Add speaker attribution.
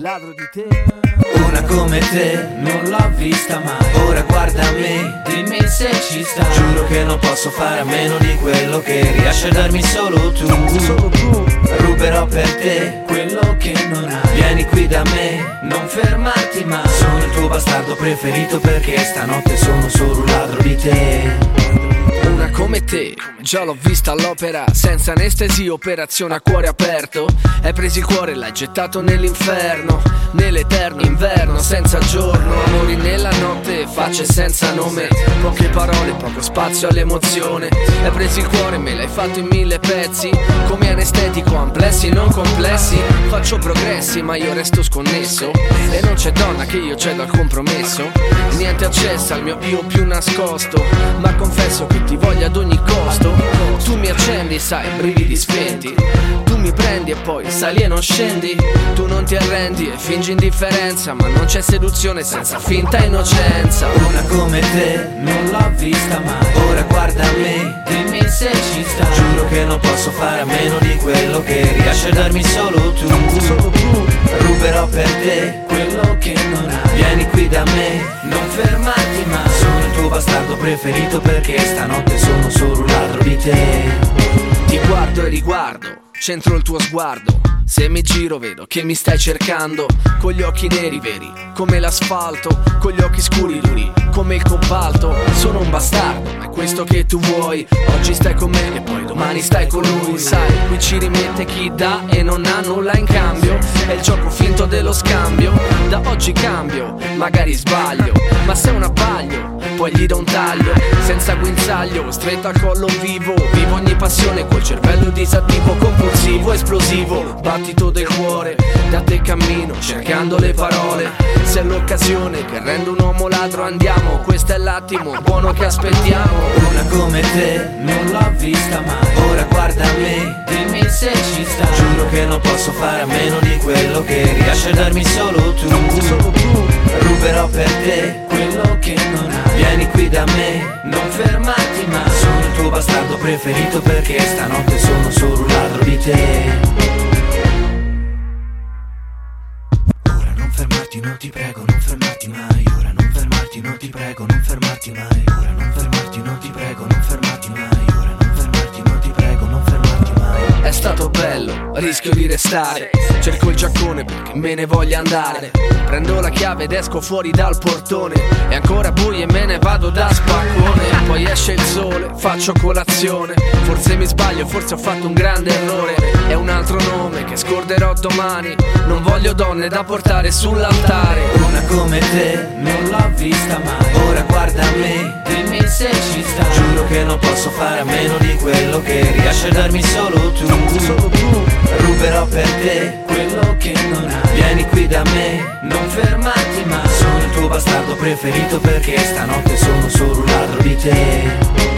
Speaker 1: ladro di te. Una come te non l'ho vista mai. Ora guardami, dimmi se ci sta. Giuro che non posso fare a meno di quello che riesci a darmi solo tu. Ruberò per te quello che non hai. Vieni qui da me, non fermarti mai. Sono il tuo bastardo preferito perché stanotte sono solo un ladro di te.
Speaker 2: Una come te, già l'ho vista all'opera, senza anestesia, operazione a cuore aperto. Hai preso il cuore e l'hai gettato nell'inferno, nell'eterno inverno, senza giorno. Amori nella notte, facce senza nome, poche parole, poco spazio all'emozione. Hai preso il cuore e me l'hai fatto in 1000 pezzi, come anestetico, amplessi e non complessi. Faccio progressi ma io resto sconnesso, e non c'è donna che io cedo al compromesso. Niente accessa al mio io più nascosto, ma confesso che ti voglio ad ogni costo. Tu mi accendi, sai, brividi spenti. Tu mi prendi e poi sali e non scendi. Tu non ti arrendi e fingi indifferenza, ma non c'è seduzione senza finta innocenza.
Speaker 1: Una come te non l'ho vista mai. Ora guardami, dimmi se ci sta. Giuro che non posso fare a meno di quello che riesci a darmi solo tu. Ruberò per te quello che non hai. Vieni qui da me, non fermarti mai. Sono il tuo bastardo preferito perché stanotte sono solo un ladro di te.
Speaker 2: Ti guardo e riguardo, centro il tuo sguardo. Se mi giro vedo che mi stai cercando, con gli occhi neri veri come l'asfalto, con gli occhi scuri duri come il cobalto. Sono un bastardo, ma è questo che tu vuoi. Oggi stai con me e poi domani stai con lui. Sai, qui ci rimette chi dà e non ha nulla in cambio. È il gioco finto dello scambio. Da oggi cambio, magari sbaglio, ma se è un abbaglio poi gli do un taglio. Senza guinzaglio, stretto al collo vivo. Vivo ogni passione col cervello disattivo, compulsivo, esplosivo, battito del cuore. Da te cammino cercando le parole. Se è l'occasione che rende un uomo ladro, andiamo, questo è l'attimo buono che aspettiamo.
Speaker 1: Una come te non l'ho vista mai. Ora guardami, dimmi se ci sta. Giuro che non posso fare a meno di quello che riesci a darmi solo tu. Ruberò per te quello che non hai. Vieni qui da me, non fermarti mai. Sono il tuo bastardo preferito perché stanotte sono solo un ladro di te. Non fermarti, non ti prego, non fermarti mai. Ora non fermarti, non ti prego, non fermarti mai. Ora non fermarti, non ti prego, non fermarti mai. Ora non fermarti, non ti prego, non fermarti mai.
Speaker 2: È stato bello, rischio di restare. Cerco il giaccone perché me ne voglia andare. Prendo la chiave ed esco fuori dal portone. È ancora buio e me ne vado da spaccone. Poi esce il sole, faccio colazione. Forse mi sbaglio, forse ho fatto un grande errore. È un altro nome che scorderò domani. Non voglio donne da portare sull'altare.
Speaker 1: Una come te non l'ho vista mai. Ora guardami, dimmi se ci sta. Giuro che non posso fare a meno di quello che riesci a darmi solo tu. Ruberò per te quello che non hai. Vieni qui da me, non fermarti mai. Sono il tuo bastardo preferito perché stanotte sono solo un ladro di te.